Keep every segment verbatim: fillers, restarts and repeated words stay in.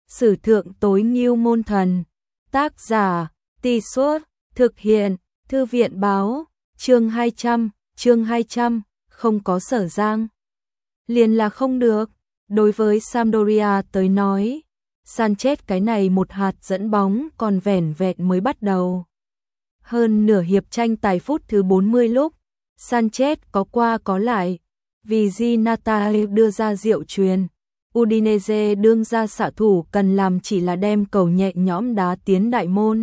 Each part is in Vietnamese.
Sử thượng tối ngưu môn thần. Tác giả, Tì Suốt, thực hiện, Thư viện báo, chương hai trăm, chương hai trăm, không có Sở Giang. Liền là không được, đối với Sampdoria tới nói, Sanchez cái này một hạt dẫn bóng còn vẻn vẹn mới bắt đầu. Hơn nửa hiệp tranh tài phút thứ bốn mươi lúc, Sanchez có qua có lại, vì Di Natale đưa ra diệu truyền. Udinese đương ra xạ thủ cần làm chỉ là đem cầu nhẹ nhõm đá tiến đại môn.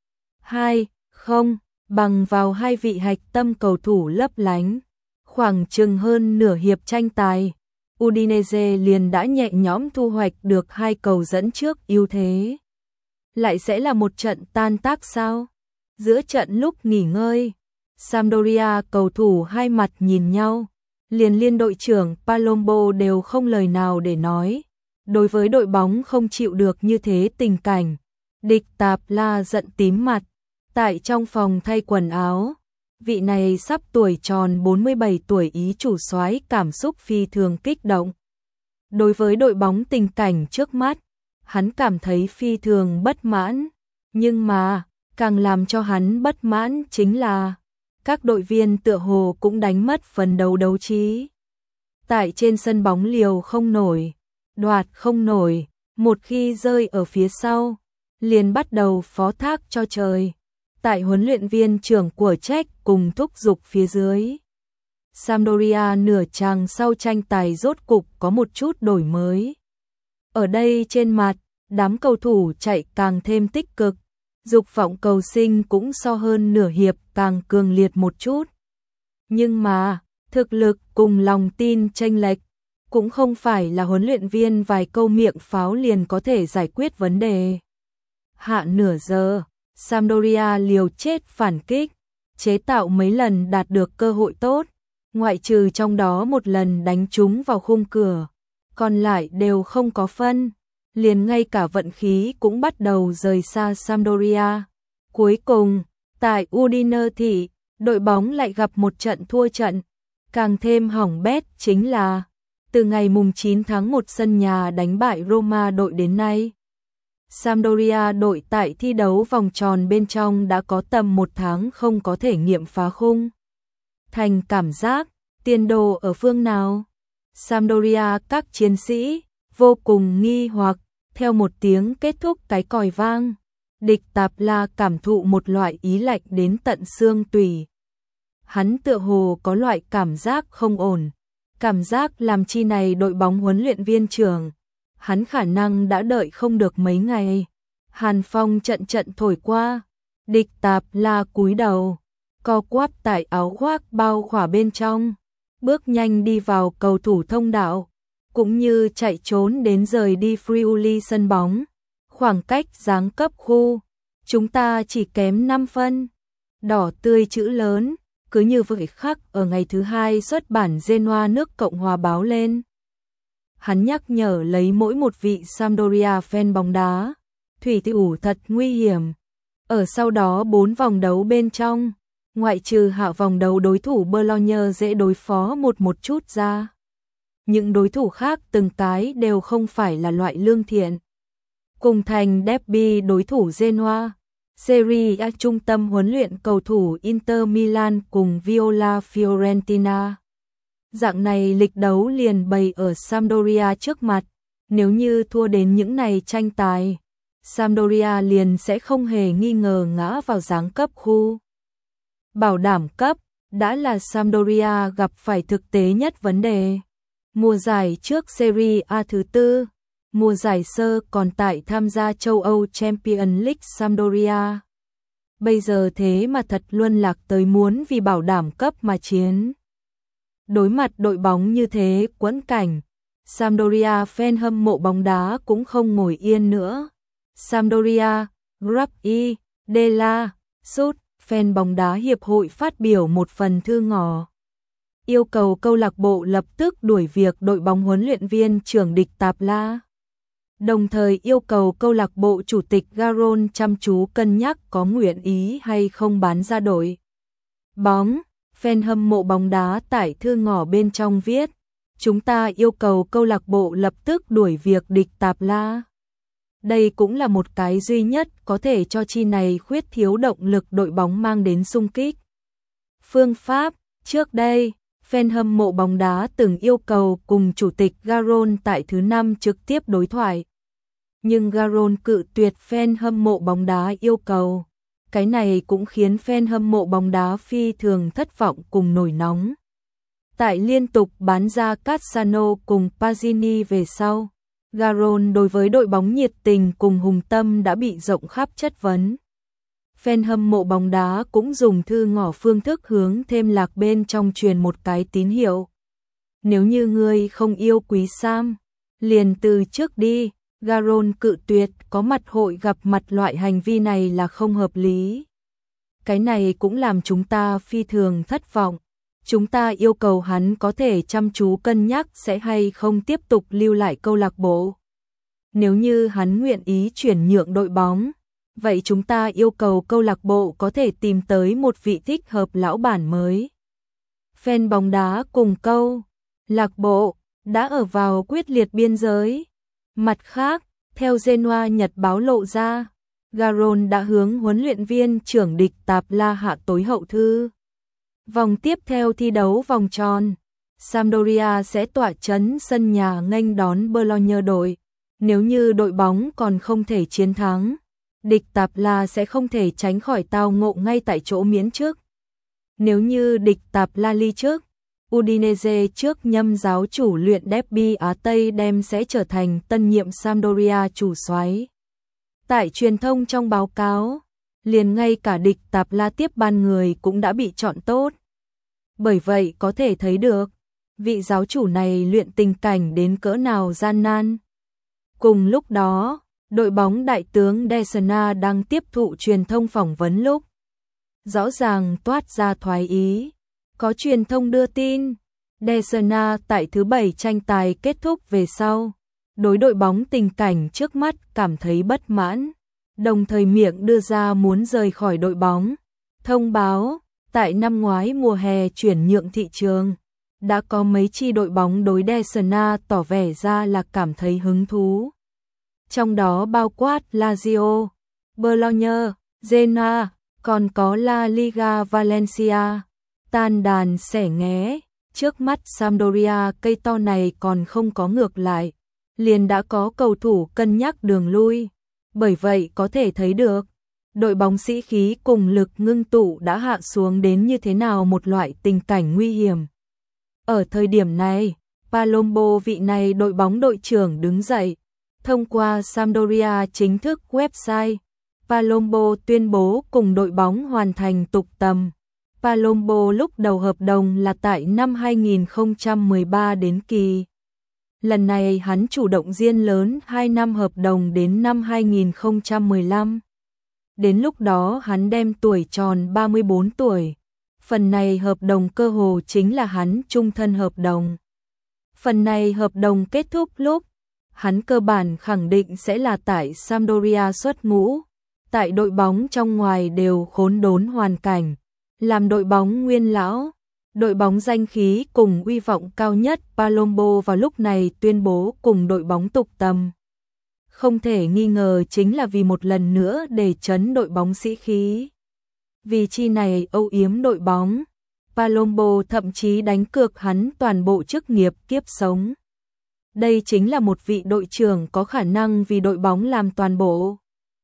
hai không, bằng vào hai vị hạch tâm cầu thủ lấp lánh. Khoảng chừng hơn nửa hiệp tranh tài, Udinese liền đã nhẹ nhõm thu hoạch được hai cầu dẫn trước ưu thế. Lại sẽ là một trận tan tác sao? Giữa trận lúc nghỉ ngơi, Sampdoria cầu thủ hai mặt nhìn nhau, liền liên đội trưởng Palombo đều không lời nào để nói. Đối với đội bóng không chịu được như thế tình cảnh, địch Tạp La giận tím mặt, tại trong phòng thay quần áo. Vị này sắp tuổi tròn bốn mươi bảy tuổi Ý chủ soái cảm xúc phi thường kích động. Đối với đội bóng tình cảnh trước mắt, hắn cảm thấy phi thường bất mãn, nhưng mà càng làm cho hắn bất mãn chính là các đội viên tựa hồ cũng đánh mất phần đầu đấu trí. Tại trên sân bóng liều không nổi, đoạt không nổi, một khi rơi ở phía sau, liền bắt đầu phó thác cho trời. Tại huấn luyện viên trưởng của Czech cùng thúc giục phía dưới, Sampdoria nửa chàng sau tranh tài rốt cục có một chút đổi mới. Ở đây trên mặt, đám cầu thủ chạy càng thêm tích cực, dục vọng cầu sinh cũng so hơn nửa hiệp càng cường liệt một chút. Nhưng mà, thực lực cùng lòng tin chênh lệch, cũng không phải là huấn luyện viên vài câu miệng pháo liền có thể giải quyết vấn đề. Hạ nửa giờ, Sampdoria liều chết phản kích, chế tạo mấy lần đạt được cơ hội tốt, ngoại trừ trong đó một lần đánh trúng vào khung cửa, còn lại đều không có phân, liền ngay cả vận khí cũng bắt đầu rời xa Sampdoria. Cuối cùng, tại Udine thị, đội bóng lại gặp một trận thua trận, càng thêm hỏng bét chính là từ ngày mùng chín tháng một sân nhà đánh bại Roma đội đến nay, Sampdoria đội tại thi đấu vòng tròn bên trong đã có tầm một tháng không có thể nghiệm phá khung. Thành cảm giác, tiền đồ ở phương nào? Sampdoria các chiến sĩ vô cùng nghi hoặc, theo một tiếng kết thúc cái còi vang, địch Tạp La cảm thụ một loại ý lạnh đến tận xương tủy. Hắn tựa hồ có loại cảm giác không ổn, cảm giác làm chi này đội bóng huấn luyện viên trưởng. Hắn khả năng đã đợi không được mấy ngày. Hàn phong trận trận thổi qua, địch Tạp La cúi đầu, co quắp tại áo khoác bao khỏa bên trong, bước nhanh đi vào cầu thủ thông đạo, cũng như chạy trốn đến rời đi Friuli sân bóng. Khoảng cách giáng cấp khu, chúng ta chỉ kém năm phân. Đỏ tươi chữ lớn, cứ như vậy khắc ở ngày thứ hai xuất bản Genoa nước Cộng hòa báo lên. Hắn nhắc nhở lấy mỗi một vị Sampdoria fan bóng đá, thủy thủ thật nguy hiểm. Ở sau đó bốn vòng đấu bên trong, ngoại trừ hạ vòng đấu đối thủ Bologna dễ đối phó một một chút ra, những đối thủ khác từng cái đều không phải là loại lương thiện. Cùng thành derby đối thủ Genoa, Serie A trung tâm huấn luyện cầu thủ Inter Milan cùng Viola Fiorentina. Dạng này lịch đấu liền bày ở Sampdoria trước mặt, nếu như thua đến những này tranh tài, Sampdoria liền sẽ không hề nghi ngờ ngã vào giáng cấp khu. Bảo đảm cấp đã là Sampdoria gặp phải thực tế nhất vấn đề. Mùa giải trước Serie A thứ tư, mùa giải sơ còn tại tham gia châu Âu Champions League Sampdoria. Bây giờ thế mà thật luân lạc tới muốn vì bảo đảm cấp mà chiến. Đối mặt đội bóng như thế quẫn cảnh, Sampdoria fan hâm mộ bóng đá cũng không ngồi yên nữa. Sampdoria, Grappi, Della, Sud, fan bóng đá hiệp hội phát biểu một phần thư ngỏ, yêu cầu câu lạc bộ lập tức đuổi việc đội bóng huấn luyện viên trưởng địch Tạp La. Đồng thời yêu cầu câu lạc bộ chủ tịch Garon chăm chú cân nhắc có nguyện ý hay không bán ra đội bóng. Fan hâm mộ bóng đá tại thư ngỏ bên trong viết, chúng ta yêu cầu câu lạc bộ lập tức đuổi việc địch Tạp La. Đây cũng là một cái duy nhất có thể cho chi này khuyết thiếu động lực đội bóng mang đến xung kích. Phương pháp, trước đây, fan hâm mộ bóng đá từng yêu cầu cùng chủ tịch Garon tại thứ năm trực tiếp đối thoại. Nhưng Garon cự tuyệt fan hâm mộ bóng đá yêu cầu. Cái này cũng khiến fan hâm mộ bóng đá phi thường thất vọng cùng nổi nóng. Tại liên tục bán ra Cassano cùng Pazzini về sau, Garon đối với đội bóng nhiệt tình cùng hùng tâm đã bị rộng khắp chất vấn. Fan hâm mộ bóng đá cũng dùng thư ngỏ phương thức hướng thêm lạc bên trong truyền một cái tín hiệu. Nếu như ngươi không yêu quý Sam, liền từ trước đi. Garon cự tuyệt có mặt hội gặp mặt loại hành vi này là không hợp lý. Cái này cũng làm chúng ta phi thường thất vọng. Chúng ta yêu cầu hắn có thể chăm chú cân nhắc sẽ hay không tiếp tục lưu lại câu lạc bộ. Nếu như hắn nguyện ý chuyển nhượng đội bóng, vậy chúng ta yêu cầu câu lạc bộ có thể tìm tới một vị thích hợp lão bản mới. Fan bóng đá cùng câu lạc bộ đã ở vào quyết liệt biên giới. Mặt khác, theo Genoa Nhật báo lộ ra, Garon đã hướng huấn luyện viên trưởng địch Tạp La hạ tối hậu thư. Vòng tiếp theo thi đấu vòng tròn, Sampdoria sẽ tỏa trấn sân nhà nghênh đón Bologna đội. Nếu như đội bóng còn không thể chiến thắng, địch Tạp La sẽ không thể tránh khỏi tao ngộ ngay tại chỗ miễn chức. Nếu như địch Tạp La ly chức, Udinese trước nhâm giáo chủ luyện derby Á Tây đem sẽ trở thành tân nhiệm Sampdoria chủ soái. Tại truyền thông trong báo cáo, liền ngay cả địch Tạp La tiếp ban người cũng đã bị chọn tốt. Bởi vậy có thể thấy được, vị giáo chủ này luyện tình cảnh đến cỡ nào gian nan. Cùng lúc đó, đội bóng đại tướng Desna đang tiếp thụ truyền thông phỏng vấn lúc rõ ràng toát ra thoái ý. Có truyền thông đưa tin, Desna tại thứ bảy tranh tài kết thúc về sau, đối đội bóng tình cảnh trước mắt cảm thấy bất mãn, đồng thời miệng đưa ra muốn rời khỏi đội bóng. Thông báo, tại năm ngoái mùa hè chuyển nhượng thị trường, đã có mấy chi đội bóng đối Desna tỏ vẻ ra là cảm thấy hứng thú. Trong đó bao quát Lazio, Bologna, Genoa, còn có La Liga Valencia. Tan đàn xẻ nghé, trước mắt Sampdoria cây to này còn không có ngược lại, liền đã có cầu thủ cân nhắc đường lui. Bởi vậy có thể thấy được, đội bóng sĩ khí cùng lực ngưng tụ đã hạ xuống đến như thế nào một loại tình cảnh nguy hiểm. Ở thời điểm này, Palombo vị này đội bóng đội trưởng đứng dậy, thông qua Sampdoria chính thức website, Palombo tuyên bố cùng đội bóng hoàn thành tục tầm. Palombo lúc đầu hợp đồng là tại năm hai nghìn không trăm mười ba đến kỳ. Lần này hắn chủ động diên lớn hai năm hợp đồng đến năm hai nghìn không trăm mười lăm. Đến lúc đó hắn đem tuổi tròn ba mươi bốn tuổi. Phần này hợp đồng cơ hồ chính là hắn chung thân hợp đồng. Phần này hợp đồng kết thúc lúc, hắn cơ bản khẳng định sẽ là tại Sampdoria xuất ngũ. Tại đội bóng trong ngoài đều khốn đốn hoàn cảnh. Làm đội bóng nguyên lão, đội bóng danh khí cùng uy vọng cao nhất Palombo vào lúc này tuyên bố cùng đội bóng tục tầm. Không thể nghi ngờ chính là vì một lần nữa để chấn đội bóng sĩ khí. Vì chi này âu yếm đội bóng, Palombo thậm chí đánh cược hắn toàn bộ chức nghiệp kiếp sống. Đây chính là một vị đội trưởng có khả năng vì đội bóng làm toàn bộ.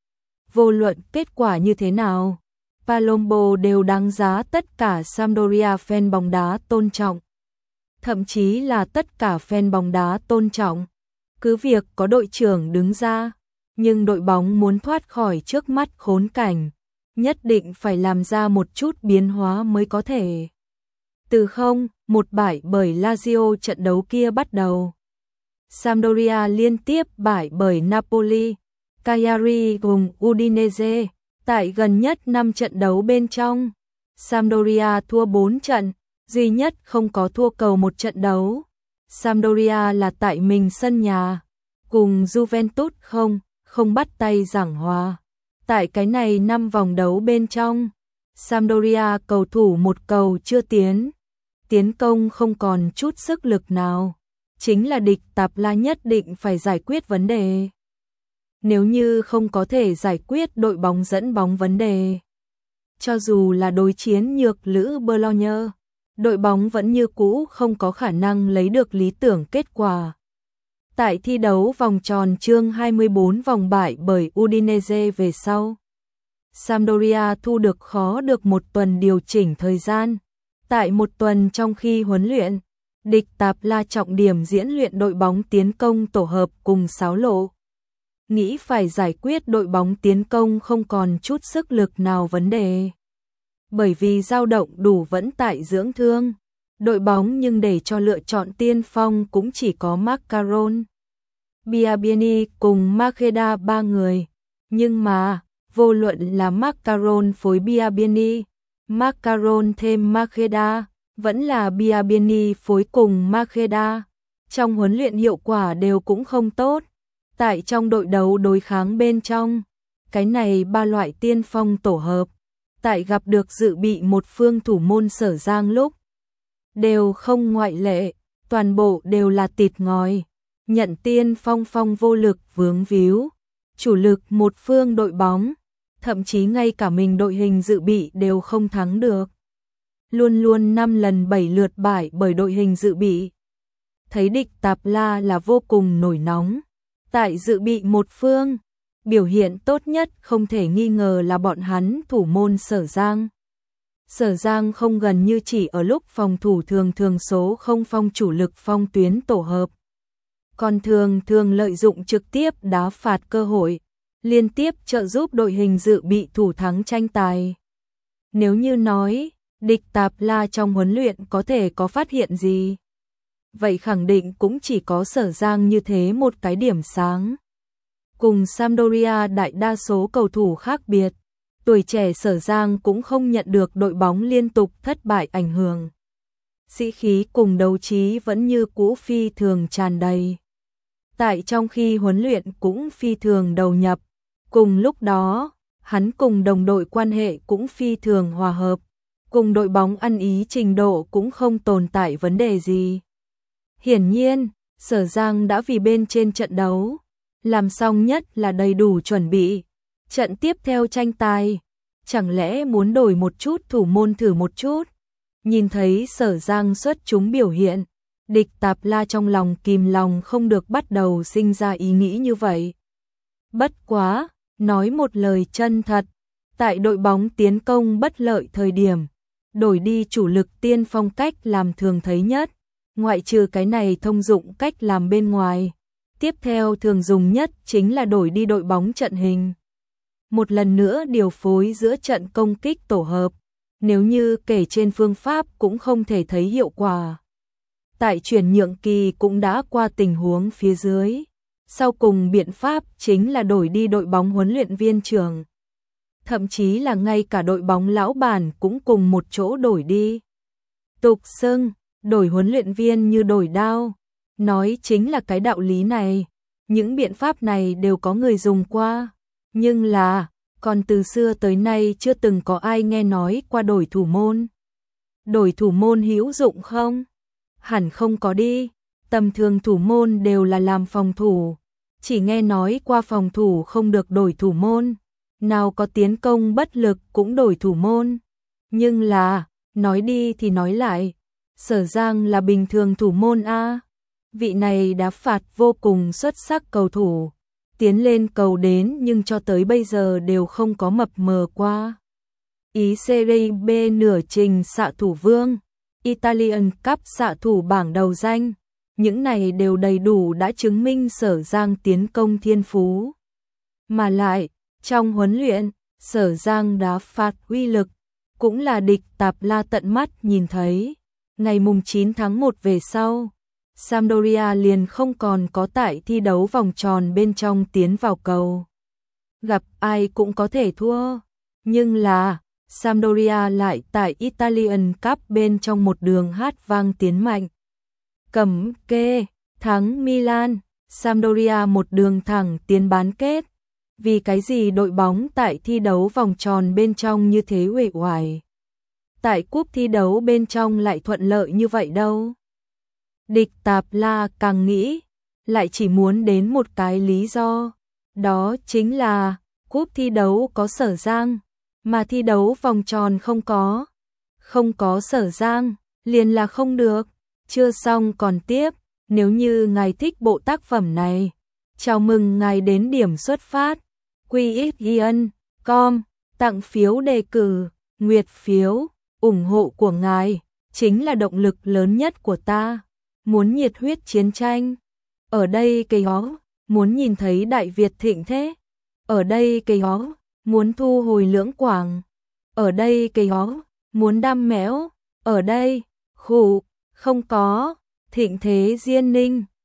Vô luận kết quả như thế nào, Palombo đều đáng giá tất cả Sampdoria fan bóng đá tôn trọng. Thậm chí là tất cả fan bóng đá tôn trọng. Cứ việc có đội trưởng đứng ra, nhưng đội bóng muốn thoát khỏi trước mắt khốn cảnh, nhất định phải làm ra một chút biến hóa mới có thể. Từ không, một bại bởi Lazio trận đấu kia bắt đầu. Sampdoria liên tiếp bại bởi Napoli, Cagliari cùng Udinese. Tại gần nhất năm trận đấu bên trong, Sampdoria thua bốn trận, duy nhất không có thua cầu một trận đấu. Sampdoria là tại mình sân nhà, cùng Juventus không, không bắt tay giảng hòa. Tại cái này năm vòng đấu bên trong, Sampdoria cầu thủ một cầu chưa tiến, tiến công không còn chút sức lực nào. Chính là địch Tạp La nhất định phải giải quyết vấn đề. Nếu như không có thể giải quyết đội bóng dẫn bóng vấn đề, cho dù là đối chiến nhược lữ Bologne, đội bóng vẫn như cũ không có khả năng lấy được lý tưởng kết quả. Tại thi đấu vòng tròn chương hai mươi bốn vòng bại bởi Udinese về sau, Sampdoria thu được khó được một tuần điều chỉnh thời gian. Tại một tuần trong khi huấn luyện, địch Tạp La trọng điểm diễn luyện đội bóng tiến công tổ hợp cùng sáo lộ. Nghĩ phải giải quyết đội bóng tiến công không còn chút sức lực nào vấn đề. Bởi vì dao động đủ vẫn tại dưỡng thương. Đội bóng nhưng để cho lựa chọn tiên phong cũng chỉ có Macaron, Biabiany cùng Makeda ba người. Nhưng mà, vô luận là Macaron phối Biabiany, Macaron thêm Makeda, vẫn là Biabiany phối cùng Makeda, trong huấn luyện hiệu quả đều cũng không tốt. Tại trong đội đấu đối kháng bên trong, cái này ba loại tiên phong tổ hợp, tại gặp được dự bị một phương thủ môn Sở Giang lúc, đều không ngoại lệ, toàn bộ đều là tịt ngòi, nhận tiên phong phong vô lực vướng víu, chủ lực một phương đội bóng, thậm chí ngay cả mình đội hình dự bị đều không thắng được. Luôn luôn năm lần bảy lượt bại bởi đội hình dự bị. Thấy địch Tạp La là vô cùng nổi nóng. Tại dự bị một phương, biểu hiện tốt nhất không thể nghi ngờ là bọn hắn thủ môn Sở Giang. Sở Giang không gần như chỉ ở lúc phòng thủ thường thường số không phong chủ lực phong tuyến tổ hợp. Còn thường thường lợi dụng trực tiếp đá phạt cơ hội, liên tiếp trợ giúp đội hình dự bị thủ thắng tranh tài. Nếu như nói, địch Tạp La trong huấn luyện có thể có phát hiện gì? Vậy khẳng định cũng chỉ có Sở Giang như thế một cái điểm sáng. Cùng Sampdoria đại đa số cầu thủ khác biệt, tuổi trẻ Sở Giang cũng không nhận được đội bóng liên tục thất bại ảnh hưởng. Sĩ khí cùng đấu trí vẫn như cũ phi thường tràn đầy. Tại trong khi huấn luyện cũng phi thường đầu nhập. Cùng lúc đó, hắn cùng đồng đội quan hệ cũng phi thường hòa hợp. Cùng đội bóng ăn ý trình độ cũng không tồn tại vấn đề gì. Hiển nhiên, Sở Giang đã vì bên trên trận đấu, làm xong nhất là đầy đủ chuẩn bị. Trận tiếp theo tranh tài, chẳng lẽ muốn đổi một chút thủ môn thử một chút? Nhìn thấy Sở Giang xuất chúng biểu hiện, địch Tạp La trong lòng kìm lòng không được bắt đầu sinh ra ý nghĩ như vậy. Bất quá, nói một lời chân thật, tại đội bóng tiến công bất lợi thời điểm, đổi đi chủ lực tiên phong cách làm thường thấy nhất, ngoại trừ cái này thông dụng cách làm bên ngoài. Tiếp theo thường dùng nhất chính là đổi đi đội bóng trận hình. Một lần nữa điều phối giữa trận công kích tổ hợp, nếu như kể trên phương pháp cũng không thể thấy hiệu quả. Tại chuyển nhượng kỳ cũng đã qua tình huống phía dưới. Sau cùng biện pháp chính là đổi đi đội bóng huấn luyện viên trưởng. Thậm chí là ngay cả đội bóng lão bản cũng cùng một chỗ đổi đi. Tục xưng, đổi huấn luyện viên như đổi đao. Nói chính là cái đạo lý này. Những biện pháp này đều có người dùng qua. Nhưng là, còn từ xưa tới nay chưa từng có ai nghe nói qua đổi thủ môn. Đổi thủ môn hữu dụng không? Hẳn không có đi. Tầm thường thủ môn đều là làm phòng thủ. Chỉ nghe nói qua phòng thủ không được đổi thủ môn. Nào có tiến công bất lực cũng đổi thủ môn. Nhưng là, nói đi thì nói lại. Sở Giang là bình thường thủ môn A. Vị này đá phạt vô cùng xuất sắc cầu thủ. Tiến lên cầu đến nhưng cho tới bây giờ đều không có mập mờ qua. Ý Serie B nửa trình xạ thủ vương. Italian Cup xạ thủ bảng đầu danh. Những này đều đầy đủ đã chứng minh Sở Giang tiến công thiên phú. Mà lại, trong huấn luyện, Sở Giang đá phạt uy lực, cũng là địch Tạp La tận mắt nhìn thấy. Ngày mùng chín tháng một về sau, Sampdoria liền không còn có tại thi đấu vòng tròn bên trong tiến vào cầu. Gặp ai cũng có thể thua, nhưng là Sampdoria lại tại Italian Cup bên trong một đường hát vang tiến mạnh. Cầm kê, thắng Milan, Sampdoria một đường thẳng tiến bán kết. Vì cái gì đội bóng tại thi đấu vòng tròn bên trong như thế uể oải? Tại cúp thi đấu bên trong lại thuận lợi như vậy đâu? Địch Tạp La càng nghĩ, lại chỉ muốn đến một cái lý do. đó chính là cúp thi đấu có Sở Giang, mà thi đấu vòng tròn không có. Không có Sở Giang, liền là không được. Chưa xong còn tiếp, nếu như ngài thích bộ tác phẩm này, chào mừng ngài đến điểm xuất phát. quy ích yên chấm com, tặng phiếu đề cử, nguyệt phiếu, ủng hộ của ngài chính là động lực lớn nhất của ta. Muốn nhiệt huyết chiến tranh, ở đây cây ó, muốn nhìn thấy Đại Việt thịnh thế, ở đây cây ó, muốn thu hồi Lưỡng Quảng, ở đây cây ó, muốn đam mẽo, ở đây, khủ, không có, thịnh thế Diên Ninh.